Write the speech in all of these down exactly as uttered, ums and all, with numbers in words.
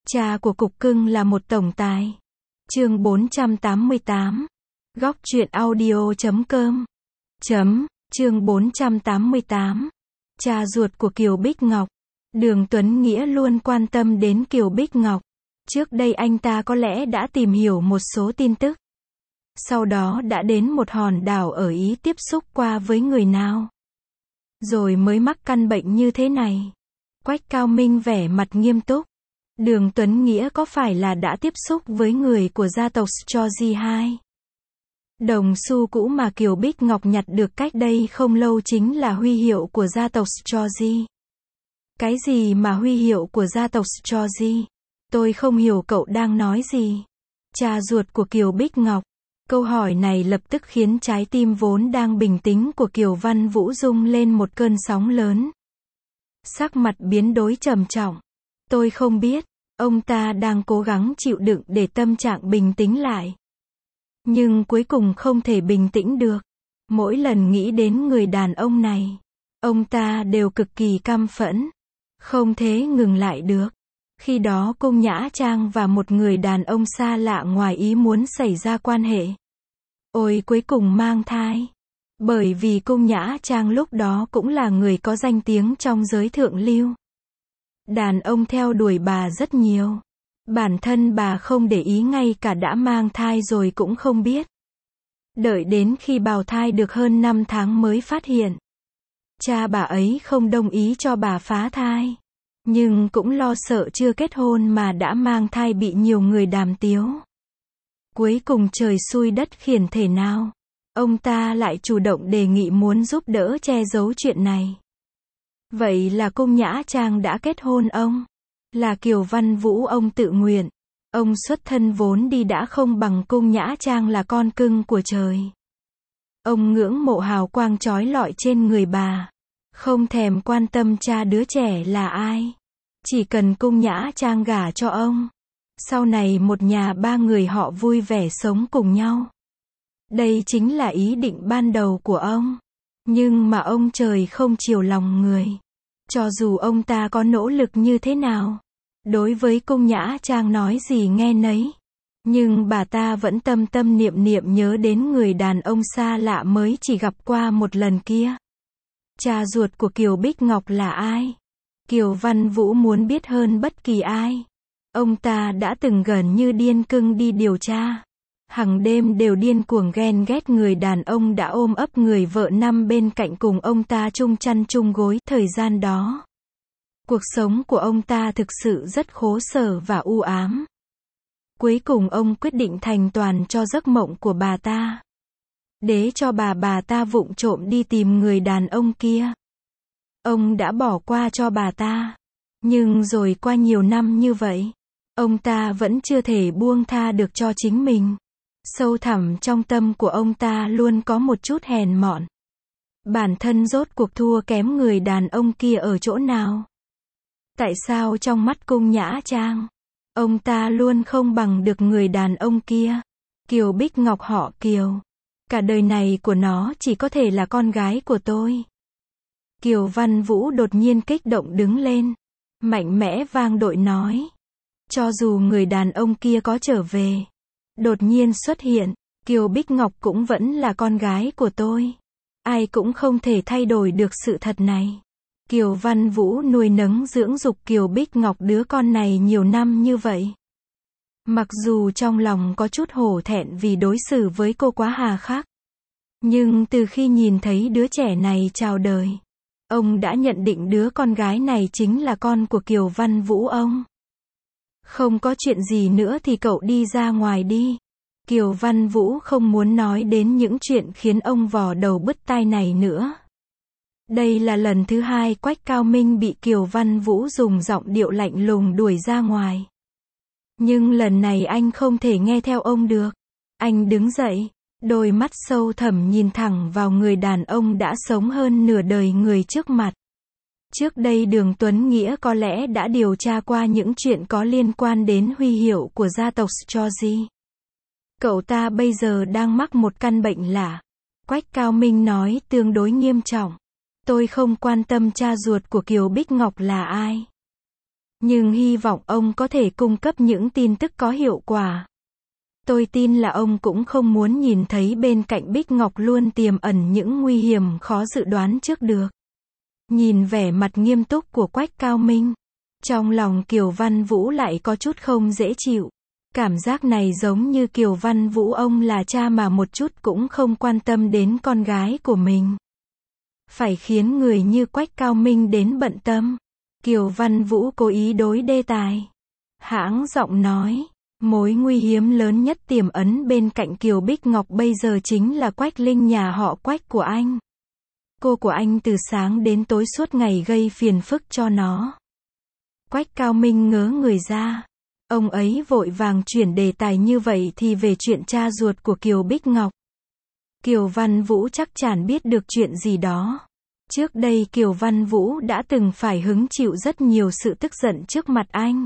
Cha của cục cưng là một tổng tài. Chương bốn trăm tám mươi tám. Góc truyện audio chấm com. Chấm, chương bốn trăm tám mươi tám. Cha ruột của Kiều Bích Ngọc. Đường Tuấn Nghĩa luôn quan tâm đến Kiều Bích Ngọc. Trước đây anh ta có lẽ đã tìm hiểu một số tin tức. Sau đó đã đến một hòn đảo ở Ý tiếp xúc qua với người nào. Rồi mới mắc căn bệnh như thế này. Quách Cao Minh vẻ mặt nghiêm túc. Đường Tuấn Nghĩa có phải là đã tiếp xúc với người của gia tộc George hai? Đồng xu cũ mà Kiều Bích Ngọc nhặt được cách đây không lâu chính là huy hiệu của gia tộc George. Cái gì mà huy hiệu của gia tộc George? Tôi không hiểu cậu đang nói gì. Cha ruột của Kiều Bích Ngọc. Câu hỏi này lập tức khiến trái tim vốn đang bình tĩnh của Kiều Văn Vũ rung lên một cơn sóng lớn. Sắc mặt biến đổi trầm trọng. Tôi không biết, ông ta đang cố gắng chịu đựng để tâm trạng bình tĩnh lại. Nhưng cuối cùng không thể bình tĩnh được. Mỗi lần nghĩ đến người đàn ông này, ông ta đều cực kỳ căm phẫn. Không thể ngừng lại được. Khi đó Cung Nhã Trang và một người đàn ông xa lạ ngoài ý muốn xảy ra quan hệ. Ôi cuối cùng mang thai. Bởi vì Cung Nhã Trang lúc đó cũng là người có danh tiếng trong giới thượng lưu. Đàn ông theo đuổi bà rất nhiều. Bản thân bà không để ý, ngay cả đã mang thai rồi cũng không biết. Đợi đến khi bào thai được hơn năm tháng mới phát hiện. Cha bà ấy không đồng ý cho bà phá thai. Nhưng cũng lo sợ chưa kết hôn mà đã mang thai bị nhiều người đàm tiếu. Cuối cùng trời xui đất khiển thể nào. Ông ta lại chủ động đề nghị muốn giúp đỡ che giấu chuyện này. Vậy là Cung Nhã Trang đã kết hôn ông. Là Kiều Văn Vũ ông tự nguyện. Ông xuất thân vốn đi đã không bằng Cung Nhã Trang là con cưng của trời. Ông ngưỡng mộ hào quang chói lọi trên người bà. Không thèm quan tâm cha đứa trẻ là ai. Chỉ cần Cung Nhã Trang gả cho ông. Sau này một nhà ba người họ vui vẻ sống cùng nhau. Đây chính là ý định ban đầu của ông. Nhưng mà ông trời không chiều lòng người. Cho dù ông ta có nỗ lực như thế nào. Đối với Cung Nhã Trang nói gì nghe nấy. Nhưng bà ta vẫn tâm tâm niệm niệm nhớ đến người đàn ông xa lạ mới chỉ gặp qua một lần kia. Cha ruột của Kiều Bích Ngọc là ai? Kiều Văn Vũ muốn biết hơn bất kỳ ai. Ông ta đã từng gần như điên cưng đi điều tra. Hằng đêm đều điên cuồng ghen ghét người đàn ông đã ôm ấp người vợ năm bên cạnh cùng ông ta chung chăn chung gối. Thời gian đó, cuộc sống của ông ta thực sự rất khổ sở và u ám. Cuối cùng ông quyết định thành toàn cho giấc mộng của bà ta. Để cho bà bà ta vụng trộm đi tìm người đàn ông kia. Ông đã bỏ qua cho bà ta. Nhưng rồi qua nhiều năm như vậy, ông ta vẫn chưa thể buông tha được cho chính mình. Sâu thẳm trong tâm của ông ta luôn có một chút hèn mọn. Bản thân rốt cuộc thua kém người đàn ông kia ở chỗ nào? Tại sao trong mắt Cung Nhã Trang, ông ta luôn không bằng được người đàn ông kia? Kiều Bích Ngọc họ Kiều. Cả đời này của nó chỉ có thể là con gái của tôi. Kiều Văn Vũ đột nhiên kích động đứng lên. Mạnh mẽ vang dội nói. Cho dù người đàn ông kia có trở về. Đột nhiên xuất hiện. Kiều Bích Ngọc cũng vẫn là con gái của tôi. Ai cũng không thể thay đổi được sự thật này. Kiều Văn Vũ nuôi nấng dưỡng dục Kiều Bích Ngọc đứa con này nhiều năm như vậy. Mặc dù trong lòng có chút hổ thẹn vì đối xử với cô quá hà khắc. Nhưng từ khi nhìn thấy đứa trẻ này chào đời, ông đã nhận định đứa con gái này chính là con của Kiều Văn Vũ ông. Không có chuyện gì nữa thì cậu đi ra ngoài đi. Kiều Văn Vũ không muốn nói đến những chuyện khiến ông vò đầu bứt tai này nữa. Đây là lần thứ hai Quách Cao Minh bị Kiều Văn Vũ dùng giọng điệu lạnh lùng đuổi ra ngoài. Nhưng lần này anh không thể nghe theo ông được. Anh đứng dậy, đôi mắt sâu thẳm nhìn thẳng vào người đàn ông đã sống hơn nửa đời người trước mặt. Trước đây Đường Tuấn Nghĩa có lẽ đã điều tra qua những chuyện có liên quan đến huy hiệu của gia tộc George. Cậu ta bây giờ đang mắc một căn bệnh lạ. Quách Cao Minh nói tương đối nghiêm trọng. Tôi không quan tâm cha ruột của Kiều Bích Ngọc là ai. Nhưng hy vọng ông có thể cung cấp những tin tức có hiệu quả. Tôi tin là ông cũng không muốn nhìn thấy bên cạnh Bích Ngọc luôn tiềm ẩn những nguy hiểm khó dự đoán trước được. Nhìn vẻ mặt nghiêm túc của Quách Cao Minh, trong lòng Kiều Văn Vũ lại có chút không dễ chịu. Cảm giác này giống như Kiều Văn Vũ ông là cha mà một chút cũng không quan tâm đến con gái của mình. Phải khiến người như Quách Cao Minh đến bận tâm. Kiều Văn Vũ cố ý đối đề tài. Hãng giọng nói, mối nguy hiểm lớn nhất tiềm ẩn bên cạnh Kiều Bích Ngọc bây giờ chính là Quách Linh nhà họ Quách của anh. Cô của anh từ sáng đến tối suốt ngày gây phiền phức cho nó. Quách Cao Minh ngớ người ra. Ông ấy vội vàng chuyển đề tài như vậy thì về chuyện cha ruột của Kiều Bích Ngọc. Kiều Văn Vũ chắc chắn biết được chuyện gì đó. Trước đây Kiều Văn Vũ đã từng phải hứng chịu rất nhiều sự tức giận trước mặt anh.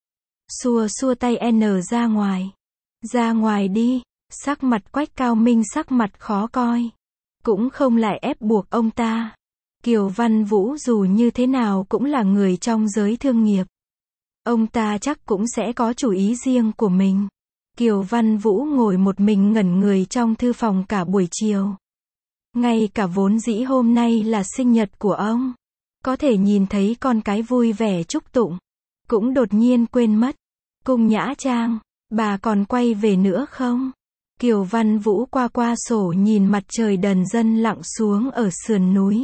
Xua xua tay N ra ngoài. Ra ngoài đi. Sắc mặt Quách Cao Minh sắc mặt khó coi. Cũng không lại ép buộc ông ta. Kiều Văn Vũ dù như thế nào cũng là người trong giới thương nghiệp. Ông ta chắc cũng sẽ có chủ ý riêng của mình. Kiều Văn Vũ ngồi một mình ngẩn người trong thư phòng cả buổi chiều. Ngay cả vốn dĩ hôm nay là sinh nhật của ông, có thể nhìn thấy con cái vui vẻ chúc tụng, cũng đột nhiên quên mất. Cung Nhã Trang, bà còn quay về nữa không? Kiều Văn Vũ qua qua sổ nhìn mặt trời dần dần lặn xuống ở sườn núi.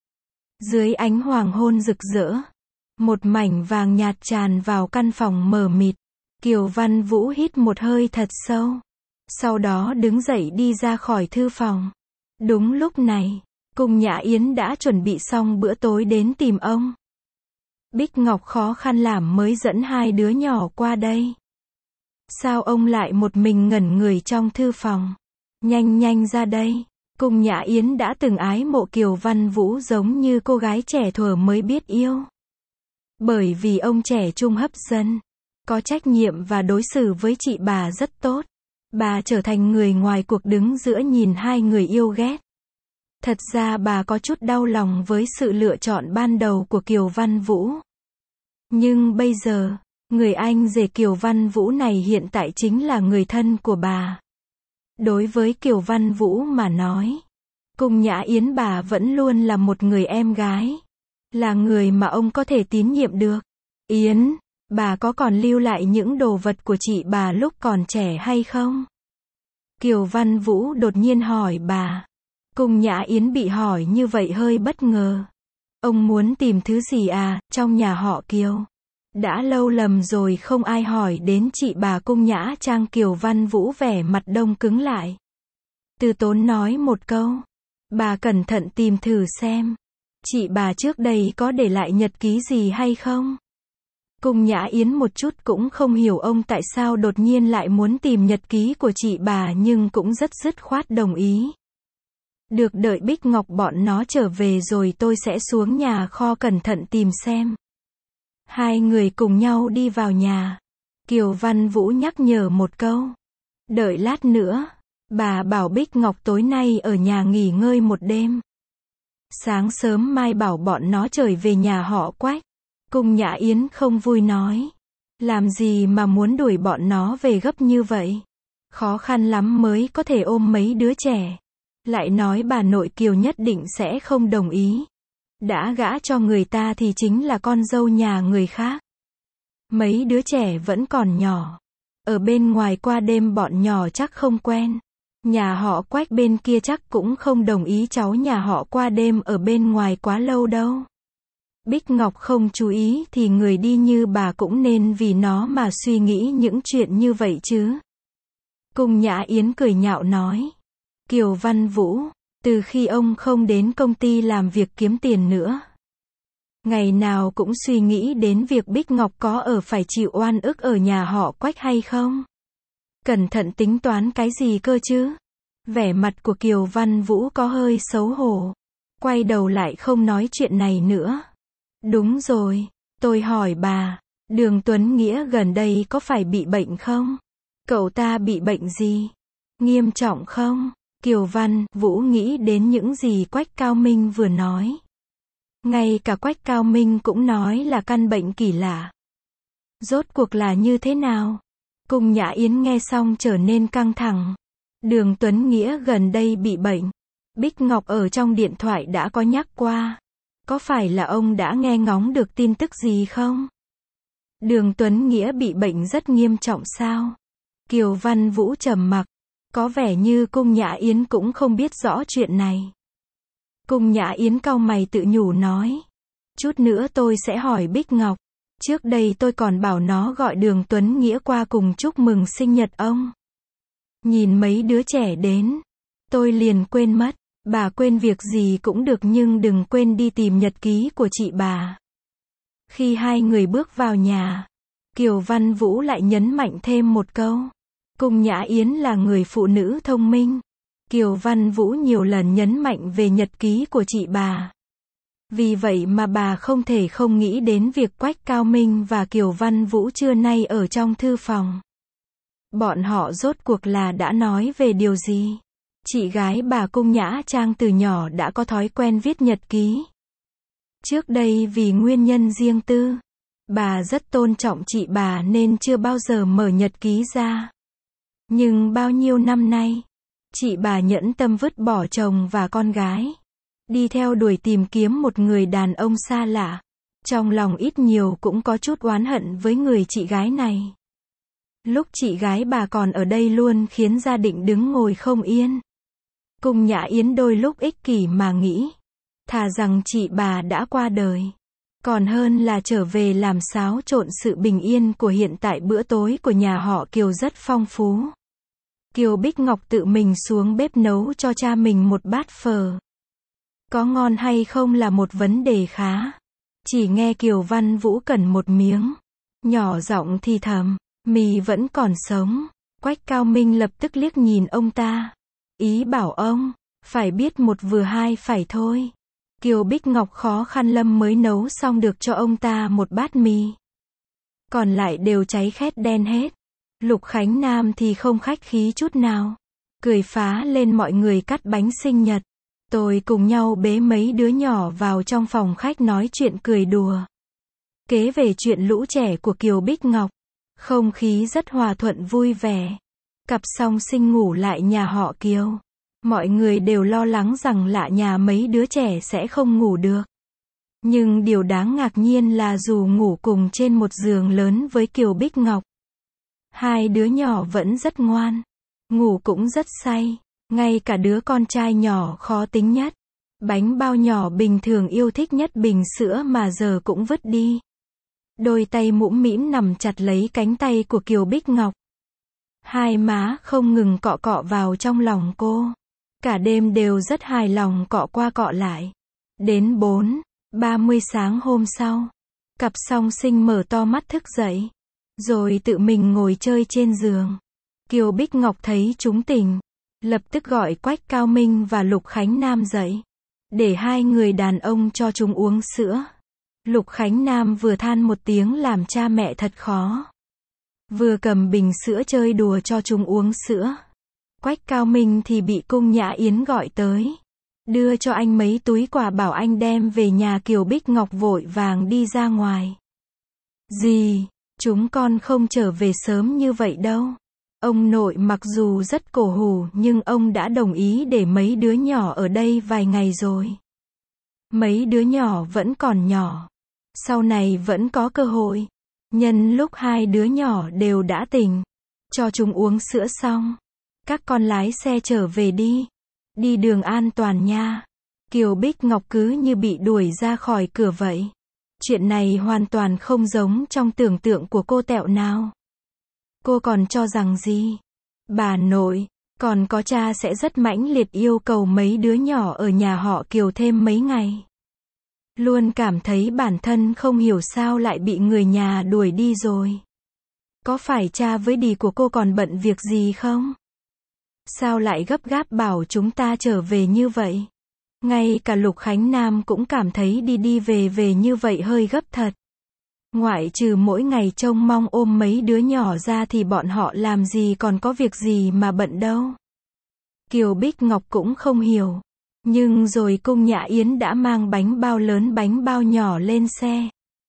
Dưới ánh hoàng hôn rực rỡ, một mảnh vàng nhạt tràn vào căn phòng mờ mịt. Kiều Văn Vũ hít một hơi thật sâu. Sau đó đứng dậy đi ra khỏi thư phòng. Đúng lúc này, Cung Nhã Yến đã chuẩn bị xong bữa tối đến tìm ông. Bích Ngọc khó khăn làm mới dẫn hai đứa nhỏ qua đây. Sao ông lại một mình ngẩn người trong thư phòng? Nhanh nhanh ra đây. Cung Nhã Yến đã từng ái mộ Kiều Văn Vũ giống như cô gái trẻ thuở mới biết yêu. Bởi vì ông trẻ trung hấp dẫn, có trách nhiệm và đối xử với chị bà rất tốt. Bà trở thành người ngoài cuộc đứng giữa nhìn hai người yêu ghét. Thật ra bà có chút đau lòng với sự lựa chọn ban đầu của Kiều Văn Vũ. Nhưng bây giờ, người anh rể Kiều Văn Vũ này hiện tại chính là người thân của bà. Đối với Kiều Văn Vũ mà nói, Cung Nhã Yến bà vẫn luôn là một người em gái. Là người mà ông có thể tín nhiệm được. Yến, bà có còn lưu lại những đồ vật của chị bà lúc còn trẻ hay không? Kiều Văn Vũ đột nhiên hỏi bà. Cung Nhã Yến bị hỏi như vậy hơi bất ngờ. Ông muốn tìm thứ gì à, trong nhà họ Kiều? Đã lâu lầm rồi không ai hỏi đến chị bà Cung Nhã Trang. Kiều Văn Vũ vẻ mặt đông cứng lại. Từ tốn nói một câu. Bà cẩn thận tìm thử xem. Chị bà trước đây có để lại nhật ký gì hay không? Cung Nhã Yến một chút cũng không hiểu ông tại sao đột nhiên lại muốn tìm nhật ký của chị bà nhưng cũng rất dứt khoát đồng ý. Được, đợi Bích Ngọc bọn nó trở về rồi tôi sẽ xuống nhà kho cẩn thận tìm xem. Hai người cùng nhau đi vào nhà. Kiều Văn Vũ nhắc nhở một câu. Đợi lát nữa. Bà bảo Bích Ngọc tối nay ở nhà nghỉ ngơi một đêm. Sáng sớm mai bảo bọn nó trở về nhà họ Quách. Cung Nhã Yến không vui nói. Làm gì mà muốn đuổi bọn nó về gấp như vậy? Khó khăn lắm mới có thể ôm mấy đứa trẻ. Lại nói bà nội Kiều nhất định sẽ không đồng ý. Đã gả cho người ta thì chính là con dâu nhà người khác. Mấy đứa trẻ vẫn còn nhỏ. Ở bên ngoài qua đêm bọn nhỏ chắc không quen. Nhà họ Quách bên kia chắc cũng không đồng ý cháu nhà họ qua đêm ở bên ngoài quá lâu đâu. Bích Ngọc không chú ý thì người đi như bà cũng nên vì nó mà suy nghĩ những chuyện như vậy chứ. Cung Nhã Yến cười nhạo nói. Kiều Văn Vũ, từ khi ông không đến công ty làm việc kiếm tiền nữa, ngày nào cũng suy nghĩ đến việc Bích Ngọc có ở phải chịu oan ức ở nhà họ Quách hay không? Cẩn thận tính toán cái gì cơ chứ? Vẻ mặt của Kiều Văn Vũ có hơi xấu hổ. Quay đầu lại không nói chuyện này nữa. Đúng rồi, tôi hỏi bà, Đường Tuấn Nghĩa gần đây có phải bị bệnh không? Cậu ta bị bệnh gì? Nghiêm trọng không? Kiều Văn Vũ nghĩ đến những gì Quách Cao Minh vừa nói. Ngay cả Quách Cao Minh cũng nói là căn bệnh kỳ lạ. Rốt cuộc là như thế nào? Cung Nhã Yến nghe xong trở nên căng thẳng. Đường Tuấn Nghĩa gần đây bị bệnh. Bích Ngọc ở trong điện thoại đã có nhắc qua. Có phải là ông đã nghe ngóng được tin tức gì không? Đường Tuấn Nghĩa bị bệnh rất nghiêm trọng sao? Kiều Văn Vũ trầm mặc. Có vẻ như Cung Nhã Yến cũng không biết rõ chuyện này. Cung Nhã Yến cau mày tự nhủ nói. Chút nữa tôi sẽ hỏi Bích Ngọc. Trước đây tôi còn bảo nó gọi Đường Tuấn Nghĩa qua cùng chúc mừng sinh nhật ông. Nhìn mấy đứa trẻ đến. Tôi liền quên mất. Bà quên việc gì cũng được nhưng đừng quên đi tìm nhật ký của chị bà. Khi hai người bước vào nhà, Kiều Văn Vũ lại nhấn mạnh thêm một câu. Cung Nhã Yến là người phụ nữ thông minh. Kiều Văn Vũ nhiều lần nhấn mạnh về nhật ký của chị bà. Vì vậy mà bà không thể không nghĩ đến việc Quách Cao Minh và Kiều Văn Vũ trưa nay ở trong thư phòng. Bọn họ rốt cuộc là đã nói về điều gì? Chị gái bà Cung Nhã Trang từ nhỏ đã có thói quen viết nhật ký. Trước đây vì nguyên nhân riêng tư, bà rất tôn trọng chị bà nên chưa bao giờ mở nhật ký ra. Nhưng bao nhiêu năm nay, chị bà nhẫn tâm vứt bỏ chồng và con gái, đi theo đuổi tìm kiếm một người đàn ông xa lạ. Trong lòng ít nhiều cũng có chút oán hận với người chị gái này. Lúc chị gái bà còn ở đây luôn khiến gia đình đứng ngồi không yên. Cung Nhã Yến đôi lúc ích kỷ mà nghĩ, thà rằng chị bà đã qua đời, còn hơn là trở về làm xáo trộn sự bình yên của hiện tại. Bữa tối của nhà họ Kiều rất phong phú. Kiều Bích Ngọc tự mình xuống bếp nấu cho cha mình một bát phở. Có ngon hay không là một vấn đề khá. Chỉ nghe Kiều Văn Vũ cần một miếng, nhỏ giọng thì thầm, mì vẫn còn sống. Quách Cao Minh lập tức liếc nhìn ông ta. Ý bảo ông, phải biết một vừa hai phải thôi. Kiều Bích Ngọc khó khăn lắm mới nấu xong được cho ông ta một bát mì. Còn lại đều cháy khét đen hết. Lục Khánh Nam thì không khách khí chút nào. Cười phá lên mọi người cắt bánh sinh nhật. Tôi cùng nhau bế mấy đứa nhỏ vào trong phòng khách nói chuyện cười đùa. Kế về chuyện lũ trẻ của Kiều Bích Ngọc. Không khí rất hòa thuận vui vẻ. Cặp song sinh ngủ lại nhà họ Kiều. Mọi người đều lo lắng rằng lạ nhà mấy đứa trẻ sẽ không ngủ được. Nhưng điều đáng ngạc nhiên là dù ngủ cùng trên một giường lớn với Kiều Bích Ngọc, hai đứa nhỏ vẫn rất ngoan. Ngủ cũng rất say. Ngay cả đứa con trai nhỏ khó tính nhất, bánh bao nhỏ bình thường yêu thích nhất bình sữa mà giờ cũng vứt đi. Đôi tay mũm mĩm nằm chặt lấy cánh tay của Kiều Bích Ngọc. Hai má không ngừng cọ cọ vào trong lòng cô. Cả đêm đều rất hài lòng cọ qua cọ lại. Đến bốn ba mươi sáng hôm sau, cặp song sinh mở to mắt thức dậy. Rồi tự mình ngồi chơi trên giường. Kiều Bích Ngọc thấy chúng tỉnh. Lập tức gọi Quách Cao Minh và Lục Khánh Nam dậy. Để hai người đàn ông cho chúng uống sữa. Lục Khánh Nam vừa than một tiếng làm cha mẹ thật khó. Vừa cầm bình sữa chơi đùa cho chúng uống sữa. Quách Cao Minh thì bị Cung Nhã Yến gọi tới. Đưa cho anh mấy túi quà bảo anh đem về nhà. Kiều Bích Ngọc vội vàng đi ra ngoài. Dì, chúng con không trở về sớm như vậy đâu. Ông nội mặc dù rất cổ hủ nhưng ông đã đồng ý để mấy đứa nhỏ ở đây vài ngày rồi. Mấy đứa nhỏ vẫn còn nhỏ. Sau này vẫn có cơ hội. Nhân lúc hai đứa nhỏ đều đã tỉnh, cho chúng uống sữa xong, các con lái xe trở về đi. Đi đường an toàn nha. Kiều Bích Ngọc cứ như bị đuổi ra khỏi cửa vậy. Chuyện này hoàn toàn không giống trong tưởng tượng của cô tẹo nào. Cô còn cho rằng gì? Bà nội, còn có cha sẽ rất mãnh liệt yêu cầu mấy đứa nhỏ ở nhà họ Kiều thêm mấy ngày. Luôn cảm thấy bản thân không hiểu sao lại bị người nhà đuổi đi rồi. Có phải cha với dì của cô còn bận việc gì không? Sao lại gấp gáp bảo chúng ta trở về như vậy? Ngay cả Lục Khánh Nam cũng cảm thấy đi đi về về như vậy hơi gấp thật. Ngoại trừ mỗi ngày trông mong ôm mấy đứa nhỏ ra thì bọn họ làm gì còn có việc gì mà bận đâu. Kiều Bích Ngọc cũng không hiểu. Nhưng rồi Cung Nhã Yến đã mang bánh bao lớn bánh bao nhỏ lên xe.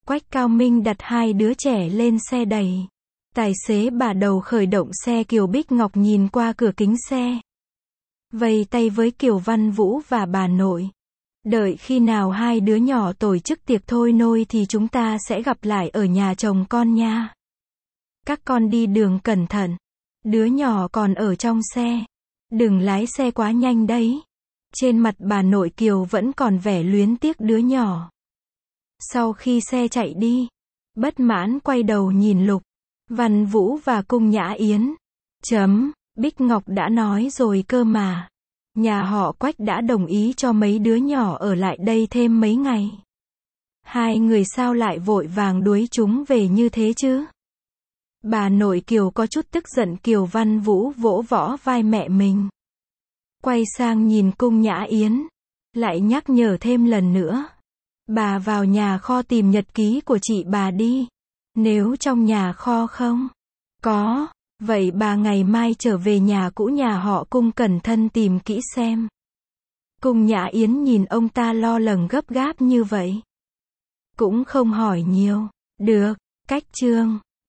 Quách Cao Minh đặt hai đứa trẻ lên xe đẩy. Tài xế bà Đầu khởi động xe, Kiều Bích Ngọc nhìn qua cửa kính xe. Vây tay với Kiều Văn Vũ và bà nội. Đợi khi nào hai đứa nhỏ tổ chức tiệc thôi nôi thì chúng ta sẽ gặp lại ở nhà chồng con nha. Các con đi đường cẩn thận. Đứa nhỏ còn ở trong xe. Đừng lái xe quá nhanh đấy. Trên mặt bà nội Kiều vẫn còn vẻ luyến tiếc đứa nhỏ. Sau khi xe chạy đi, bất mãn quay đầu nhìn Lục, Văn Vũ và Cung Nhã Yến. Chấm, Bích Ngọc đã nói rồi cơ mà. Nhà họ Quách đã đồng ý cho mấy đứa nhỏ ở lại đây thêm mấy ngày. Hai người sao lại vội vàng đuổi chúng về như thế chứ? Bà nội Kiều có chút tức giận. Kiều Văn Vũ vỗ võ vai mẹ mình. Quay sang nhìn Cung Nhã Yến. Lại nhắc nhở thêm lần nữa. Bà vào nhà kho tìm nhật ký của chị bà đi. Nếu trong nhà kho không có, vậy bà ngày mai trở về nhà cũ nhà họ Cung cẩn thận tìm kỹ xem. Cung Nhã Yến nhìn ông ta lo lắng gấp gáp như vậy. Cũng không hỏi nhiều. Được, cách chương.